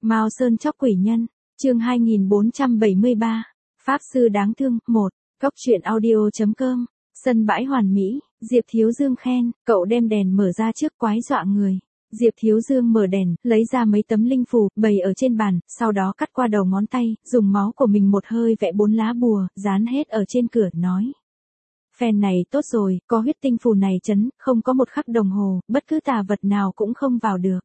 Mao Sơn chóc quỷ nhân, chương 2473, Pháp sư đáng thương, 1, Cóc truyện audio.com, sân bãi hoàn mỹ, Diệp Thiếu Dương khen, cậu đem đèn mở ra trước quái dọa người. Diệp Thiếu Dương mở đèn, lấy ra mấy tấm linh phù, bày ở trên bàn, sau đó cắt qua đầu ngón tay, dùng máu của mình một hơi vẽ 4 lá bùa, dán hết ở trên cửa, nói. Phen này tốt rồi, có huyết tinh phù này chấn, không có một khắc đồng hồ, bất cứ tà vật nào cũng không vào được.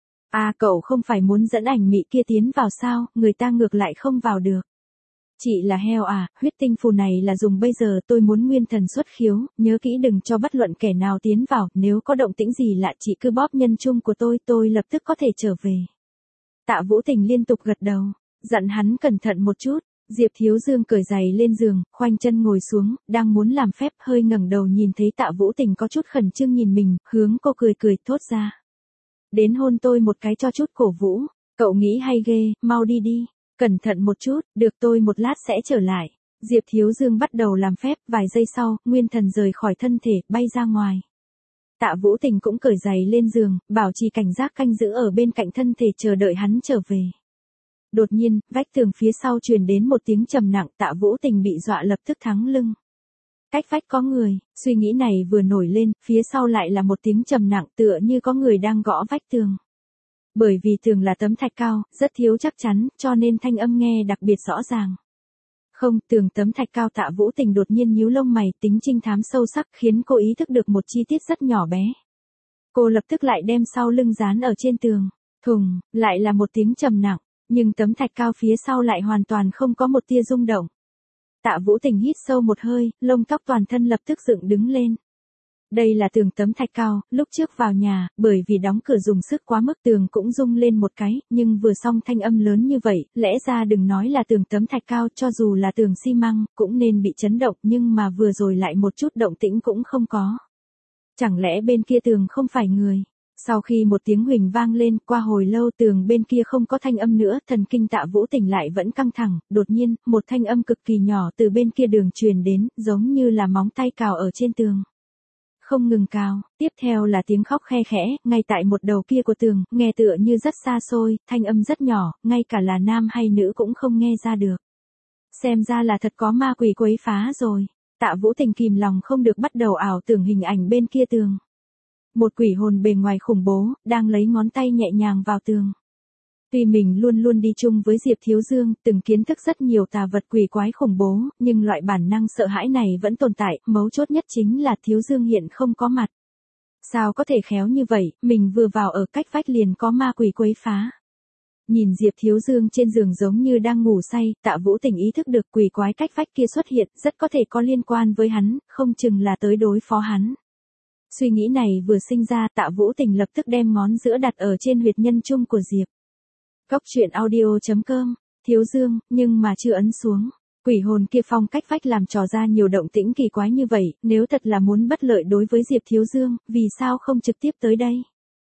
À, cậu không phải muốn dẫn ảnh mị kia tiến vào sao, người ta ngược lại không vào được. Chị là heo à, huyết tinh phù này là dùng bây giờ, tôi muốn nguyên thần xuất khiếu, nhớ kỹ đừng cho bất luận kẻ nào tiến vào, nếu có động tĩnh gì lạ chị cứ bóp nhân trung của tôi lập tức có thể trở về. Tạ Vũ Tình liên tục gật đầu, dặn hắn cẩn thận một chút. Diệp Thiếu Dương cởi giày lên giường, khoanh chân ngồi xuống, đang muốn làm phép, hơi ngẩng đầu nhìn thấy Tạ Vũ Tình có chút khẩn trương nhìn mình, hướng cô cười thốt ra. Đến hôn tôi một cái cho chút cổ vũ, cậu nghĩ hay ghê, mau đi đi, cẩn thận một chút, được tôi một lát sẽ trở lại. Diệp Thiếu Dương bắt đầu làm phép, vài giây sau, nguyên thần rời khỏi thân thể, bay ra ngoài. Tạ Vũ Tình cũng cởi giày lên giường, bảo trì cảnh giác canh giữ ở bên cạnh thân thể chờ đợi hắn trở về. Đột nhiên, vách tường phía sau truyền đến một tiếng trầm nặng, Tạ Vũ Tình bị dọa lập tức thắng lưng. Cách vách có người, suy nghĩ này vừa nổi lên, phía sau lại là một tiếng trầm nặng tựa như có người đang gõ vách tường. Bởi vì tường là tấm thạch cao, rất thiếu chắc chắn, cho nên thanh âm nghe đặc biệt rõ ràng. Không, tường tấm thạch cao. Tạ Vũ Tình đột nhiên nhíu lông mày, tính trinh thám sâu sắc khiến cô ý thức được một chi tiết rất nhỏ bé. Cô lập tức lại đem sau lưng dán ở trên tường. Thùng, lại là một tiếng trầm nặng. Nhưng tấm thạch cao phía sau lại hoàn toàn không có một tia rung động. Tạ Vũ Tình hít sâu một hơi, lông tóc toàn thân lập tức dựng đứng lên. Đây là tường tấm thạch cao, lúc trước vào nhà, bởi vì đóng cửa dùng sức quá mức tường cũng rung lên một cái, nhưng vừa xong thanh âm lớn như vậy, lẽ ra đừng nói là tường tấm thạch cao, cho dù là tường xi măng, cũng nên bị chấn động, nhưng mà vừa rồi lại một chút động tĩnh cũng không có. Chẳng lẽ bên kia tường không phải người? Sau khi một tiếng huỳnh vang lên, qua hồi lâu tường bên kia không có thanh âm nữa, thần kinh Tạ Vũ Tình lại vẫn căng thẳng, đột nhiên, một thanh âm cực kỳ nhỏ từ bên kia đường truyền đến, giống như là móng tay cào ở trên tường. Không ngừng cào, tiếp theo là tiếng khóc khe khẽ, ngay tại một đầu kia của tường, nghe tựa như rất xa xôi, thanh âm rất nhỏ, ngay cả là nam hay nữ cũng không nghe ra được. Xem ra là thật có ma quỷ quấy phá rồi. Tạ Vũ Tình kìm lòng không được bắt đầu ảo tưởng hình ảnh bên kia tường. Một quỷ hồn bề ngoài khủng bố, đang lấy ngón tay nhẹ nhàng vào tường. Tuy mình luôn luôn đi chung với Diệp Thiếu Dương, từng kiến thức rất nhiều tà vật quỷ quái khủng bố, nhưng loại bản năng sợ hãi này vẫn tồn tại, mấu chốt nhất chính là Thiếu Dương hiện không có mặt. Sao có thể khéo như vậy, mình vừa vào ở cách vách liền có ma quỷ quấy phá. Nhìn Diệp Thiếu Dương trên giường giống như đang ngủ say, Tạ Vũ Tình ý thức được quỷ quái cách vách kia xuất hiện, rất có thể có liên quan với hắn, không chừng là tới đối phó hắn. Suy nghĩ này vừa sinh ra, Tạ Vũ Tình lập tức đem ngón giữa đặt ở trên huyệt nhân trung của Diệp. Cóc truyện audio.com, Thiếu Dương, nhưng mà chưa ấn xuống. Quỷ hồn kia phong cách vách làm trò ra nhiều động tĩnh kỳ quái như vậy, nếu thật là muốn bất lợi đối với Diệp Thiếu Dương, vì sao không trực tiếp tới đây?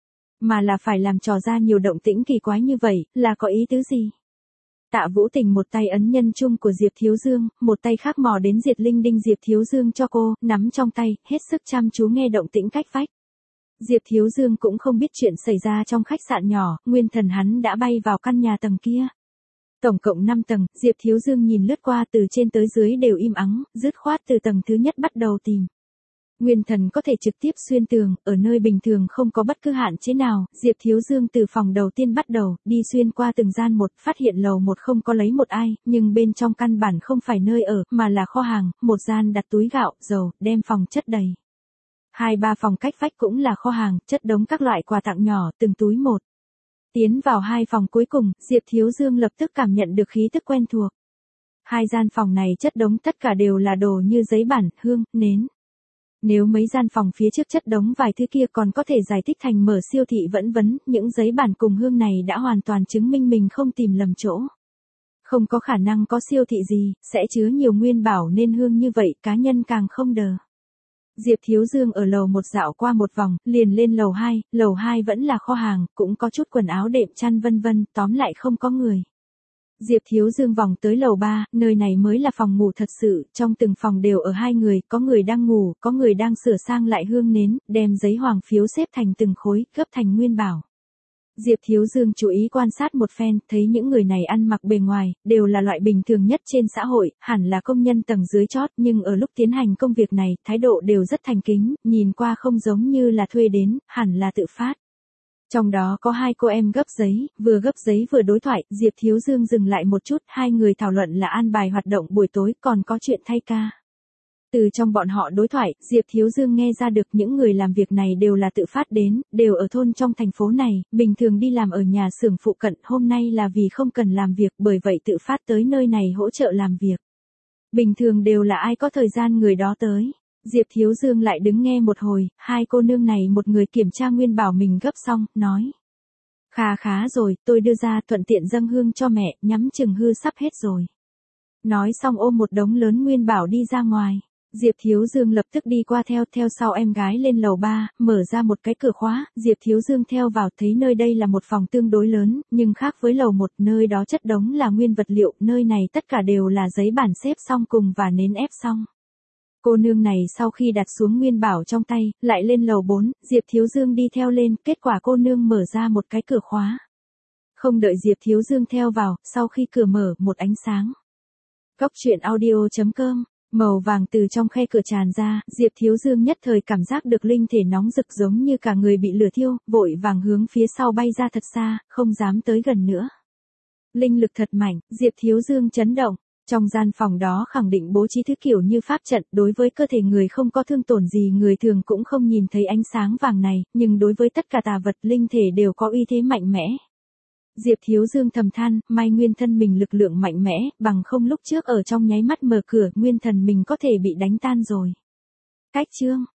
Mà là phải làm trò ra nhiều động tĩnh kỳ quái như vậy, là có ý tứ gì? Tạ Vũ Tình một tay ấn nhân trung của Diệp Thiếu Dương, một tay khác mò đến diệt linh đinh Diệp Thiếu Dương cho cô, nắm trong tay, hết sức chăm chú nghe động tĩnh cách vách. Diệp Thiếu Dương cũng không biết chuyện xảy ra trong khách sạn nhỏ, nguyên thần hắn đã bay vào căn nhà tầng kia. Tổng cộng 5 tầng, Diệp Thiếu Dương nhìn lướt qua từ trên tới dưới đều im ắng, dứt khoát từ tầng thứ nhất bắt đầu tìm. Nguyên thần có thể trực tiếp xuyên tường, ở nơi bình thường không có bất cứ hạn chế nào, Diệp Thiếu Dương từ phòng đầu tiên bắt đầu, đi xuyên qua từng gian một, phát hiện lầu một không có lấy một ai, nhưng bên trong căn bản không phải nơi ở, mà là kho hàng, một gian đặt túi gạo, dầu, đem phòng chất đầy. 2-3 phòng cách vách cũng là kho hàng, chất đống các loại quà tặng nhỏ, từng túi một. Tiến vào 2 phòng cuối cùng, Diệp Thiếu Dương lập tức cảm nhận được khí tức quen thuộc. 2 gian phòng này chất đống tất cả đều là đồ như giấy bản, hương, nến. Nếu mấy gian phòng phía trước chất đống vài thứ kia còn có thể giải thích thành mở siêu thị vẫn vấn, những giấy bản cùng hương này đã hoàn toàn chứng minh mình không tìm lầm chỗ. Không có khả năng có siêu thị gì, sẽ chứa nhiều nguyên bảo nên hương như vậy, cá nhân càng không đờ. Diệp Thiếu Dương ở lầu 1 dạo qua một vòng, liền lên lầu 2 vẫn là kho hàng, cũng có chút quần áo đệm chăn vân vân, tóm lại không có người. Diệp Thiếu Dương vòng tới lầu 3, nơi này mới là phòng ngủ thật sự, trong từng phòng đều ở 2 người, có người đang ngủ, có người đang sửa sang lại hương nến, đem giấy hoàng phiếu xếp thành từng khối, gấp thành nguyên bảo. Diệp Thiếu Dương chú ý quan sát một phen, thấy những người này ăn mặc bề ngoài, đều là loại bình thường nhất trên xã hội, hẳn là công nhân tầng dưới chót, nhưng ở lúc tiến hành công việc này, thái độ đều rất thành kính, nhìn qua không giống như là thuê đến, hẳn là tự phát. Trong đó có hai cô em gấp giấy vừa đối thoại, Diệp Thiếu Dương dừng lại một chút, hai người thảo luận là an bài hoạt động buổi tối, còn có chuyện thay ca. Từ trong bọn họ đối thoại, Diệp Thiếu Dương nghe ra được những người làm việc này đều là tự phát đến, đều ở thôn trong thành phố này, bình thường đi làm ở nhà xưởng phụ cận, hôm nay là vì không cần làm việc, bởi vậy tự phát tới nơi này hỗ trợ làm việc. Bình thường đều là ai có thời gian người đó tới. Diệp Thiếu Dương lại đứng nghe một hồi, hai cô nương này một người kiểm tra nguyên bảo mình gấp xong, nói. Khá rồi, tôi đưa ra thuận tiện dâng hương cho mẹ, nhắm chừng hư sắp hết rồi. Nói xong ôm một đống lớn nguyên bảo đi ra ngoài. Diệp Thiếu Dương lập tức đi qua theo sau em gái lên lầu 3, mở ra một cái cửa khóa, Diệp Thiếu Dương theo vào thấy nơi đây là một phòng tương đối lớn, nhưng khác với lầu 1, nơi đó chất đống là nguyên vật liệu, nơi này tất cả đều là giấy bản xếp xong cùng và nến ép xong. Cô nương này sau khi đặt xuống nguyên bảo trong tay, lại lên lầu 4, Diệp Thiếu Dương đi theo lên, kết quả cô nương mở ra một cái cửa khóa. Không đợi Diệp Thiếu Dương theo vào, sau khi cửa mở, một ánh sáng. Cóc truyện audio.com. Màu vàng từ trong khe cửa tràn ra, Diệp Thiếu Dương nhất thời cảm giác được linh thể nóng rực giống như cả người bị lửa thiêu, vội vàng hướng phía sau bay ra thật xa, không dám tới gần nữa. Linh lực thật mạnh, Diệp Thiếu Dương chấn động. Trong gian phòng đó khẳng định bố trí thứ kiểu như pháp trận, đối với cơ thể người không có thương tổn gì, người thường cũng không nhìn thấy ánh sáng vàng này, nhưng đối với tất cả tà vật linh thể đều có uy thế mạnh mẽ. Diệp Thiếu Dương thầm than, may nguyên thân mình lực lượng mạnh mẽ, bằng không lúc trước ở trong nháy mắt mở cửa, nguyên thần mình có thể bị đánh tan rồi. Cách chương